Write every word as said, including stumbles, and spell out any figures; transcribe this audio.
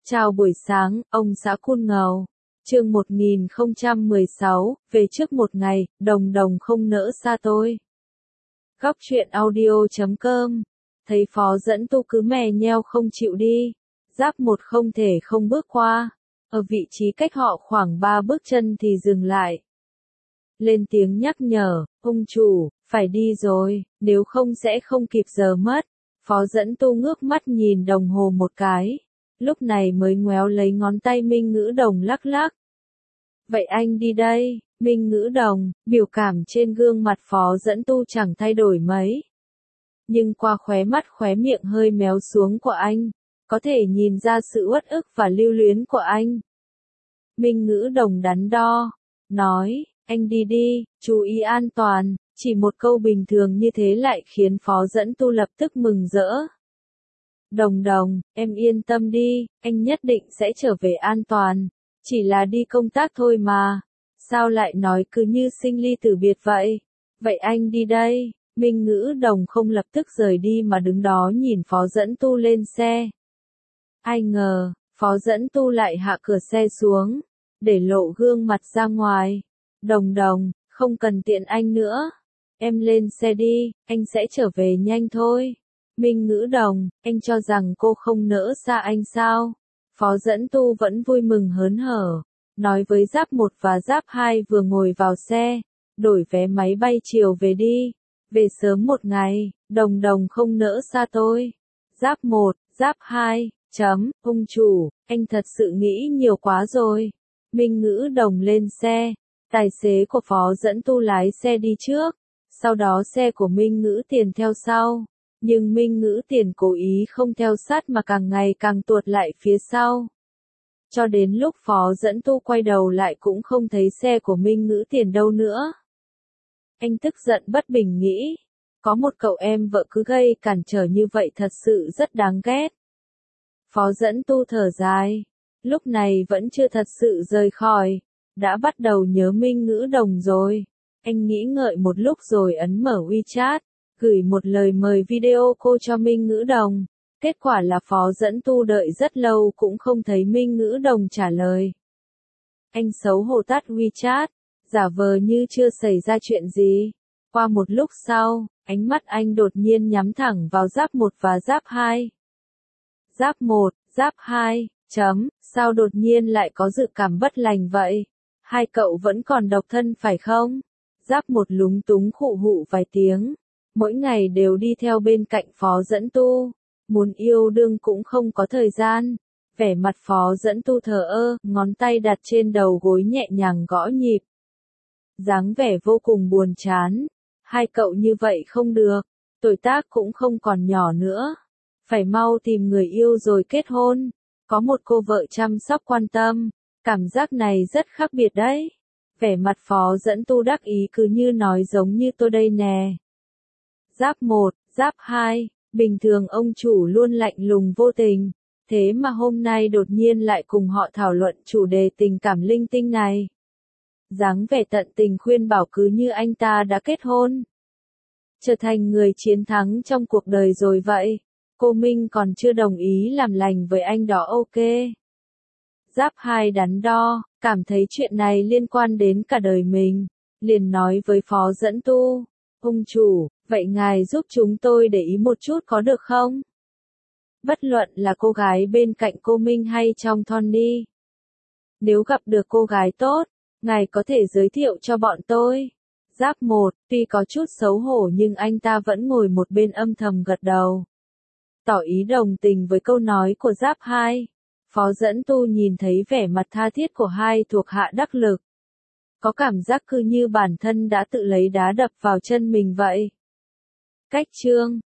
Chào buổi sáng, ông xã Cun Ngầu. Chương một nghìn không trăm mười sáu, về trước một ngày, đồng đồng không nỡ xa tôi. Góc truyện audio chấm com. Thấy phó dẫn tu cứ mè nheo không chịu đi. Giáp một không thể không bước qua. Ở vị trí cách họ khoảng ba bước chân thì dừng lại. Lên tiếng nhắc nhở, ông chủ, phải đi rồi, nếu không sẽ không kịp giờ mất. Phó dẫn tu ngước mắt nhìn đồng hồ một cái. Lúc này mới ngoéo lấy ngón tay Minh Ngữ Đồng lắc lắc. Vậy anh đi đây, Minh Ngữ Đồng, biểu cảm trên gương mặt phó dẫn tu chẳng thay đổi mấy. Nhưng qua khóe mắt khóe miệng hơi méo xuống của anh, có thể nhìn ra sự uất ức và lưu luyến của anh. Minh Ngữ Đồng đắn đo, nói, anh đi đi, chú ý an toàn, chỉ một câu bình thường như thế lại khiến phó dẫn tu lập tức mừng rỡ. Đồng đồng, em yên tâm đi, anh nhất định sẽ trở về an toàn, chỉ là đi công tác thôi mà, sao lại nói cứ như sinh ly tử biệt vậy, vậy anh đi đây, Minh Ngữ Đồng không lập tức rời đi mà đứng đó nhìn phó dẫn tu lên xe. Ai ngờ, phó dẫn tu lại hạ cửa xe xuống, để lộ gương mặt ra ngoài, đồng đồng, không cần tiện anh nữa, em lên xe đi, anh sẽ trở về nhanh thôi. Minh Ngữ Đồng, anh cho rằng cô không nỡ xa anh sao? Phó dẫn tu vẫn vui mừng hớn hở, nói với Giáp một và Giáp hai vừa ngồi vào xe, đổi vé máy bay chiều về đi, về sớm một ngày, đồng đồng không nỡ xa tôi. Giáp một, Giáp hai, chấm, ông chủ, anh thật sự nghĩ nhiều quá rồi. Minh Ngữ Đồng lên xe, tài xế của phó dẫn tu lái xe đi trước, sau đó xe của Minh Ngữ Tiền theo sau. Nhưng Minh Ngữ Tiền cố ý không theo sát mà càng ngày càng tuột lại phía sau. Cho đến lúc phó dẫn tu quay đầu lại cũng không thấy xe của Minh Ngữ Tiền đâu nữa. Anh tức giận bất bình nghĩ, có một cậu em vợ cứ gây cản trở như vậy thật sự rất đáng ghét. Phó dẫn tu thở dài, lúc này vẫn chưa thật sự rời khỏi, đã bắt đầu nhớ Minh Ngữ Đồng rồi. Anh nghĩ ngợi một lúc rồi ấn mở WeChat. Gửi một lời mời video cô cho Minh Ngữ Đồng, kết quả là phó dẫn tu đợi rất lâu cũng không thấy Minh Ngữ Đồng trả lời. Anh xấu hổ tắt WeChat, giả vờ như chưa xảy ra chuyện gì. Qua một lúc sau, ánh mắt anh đột nhiên nhắm thẳng vào Giáp một và Giáp hai. Giáp một, Giáp hai, chấm, sao đột nhiên lại có dự cảm bất lành vậy? Hai cậu vẫn còn độc thân phải không? Giáp một lúng túng khụ hụ vài tiếng. Mỗi ngày đều đi theo bên cạnh phó dẫn tu, muốn yêu đương cũng không có thời gian. Vẻ mặt phó dẫn tu thờ ơ, ngón tay đặt trên đầu gối nhẹ nhàng gõ nhịp. Dáng vẻ vô cùng buồn chán. Hai cậu như vậy không được, tuổi tác cũng không còn nhỏ nữa. Phải mau tìm người yêu rồi kết hôn. Có một cô vợ chăm sóc quan tâm, cảm giác này rất khác biệt đấy. Vẻ mặt phó dẫn tu đắc ý cứ như nói giống như tôi đây nè. Giáp một, Giáp hai, bình thường ông chủ luôn lạnh lùng vô tình, thế mà hôm nay đột nhiên lại cùng họ thảo luận chủ đề tình cảm linh tinh này. Dáng vẻ tận tình khuyên bảo cứ như anh ta đã kết hôn, trở thành người chiến thắng trong cuộc đời rồi vậy. Cô Minh còn chưa đồng ý làm lành với anh đó ok. Giáp hai đắn đo, cảm thấy chuyện này liên quan đến cả đời mình, liền nói với phó dẫn tu, ông chủ, vậy ngài giúp chúng tôi để ý một chút có được không? Bất luận là cô gái bên cạnh cô Minh hay trong Tony. Nếu gặp được cô gái tốt, ngài có thể giới thiệu cho bọn tôi. Giáp một, tuy có chút xấu hổ nhưng anh ta vẫn ngồi một bên âm thầm gật đầu, tỏ ý đồng tình với câu nói của Giáp hai. Phó dẫn tu nhìn thấy vẻ mặt tha thiết của hai thuộc hạ đắc lực. Có cảm giác cứ như bản thân đã tự lấy đá đập vào chân mình vậy. Cách chương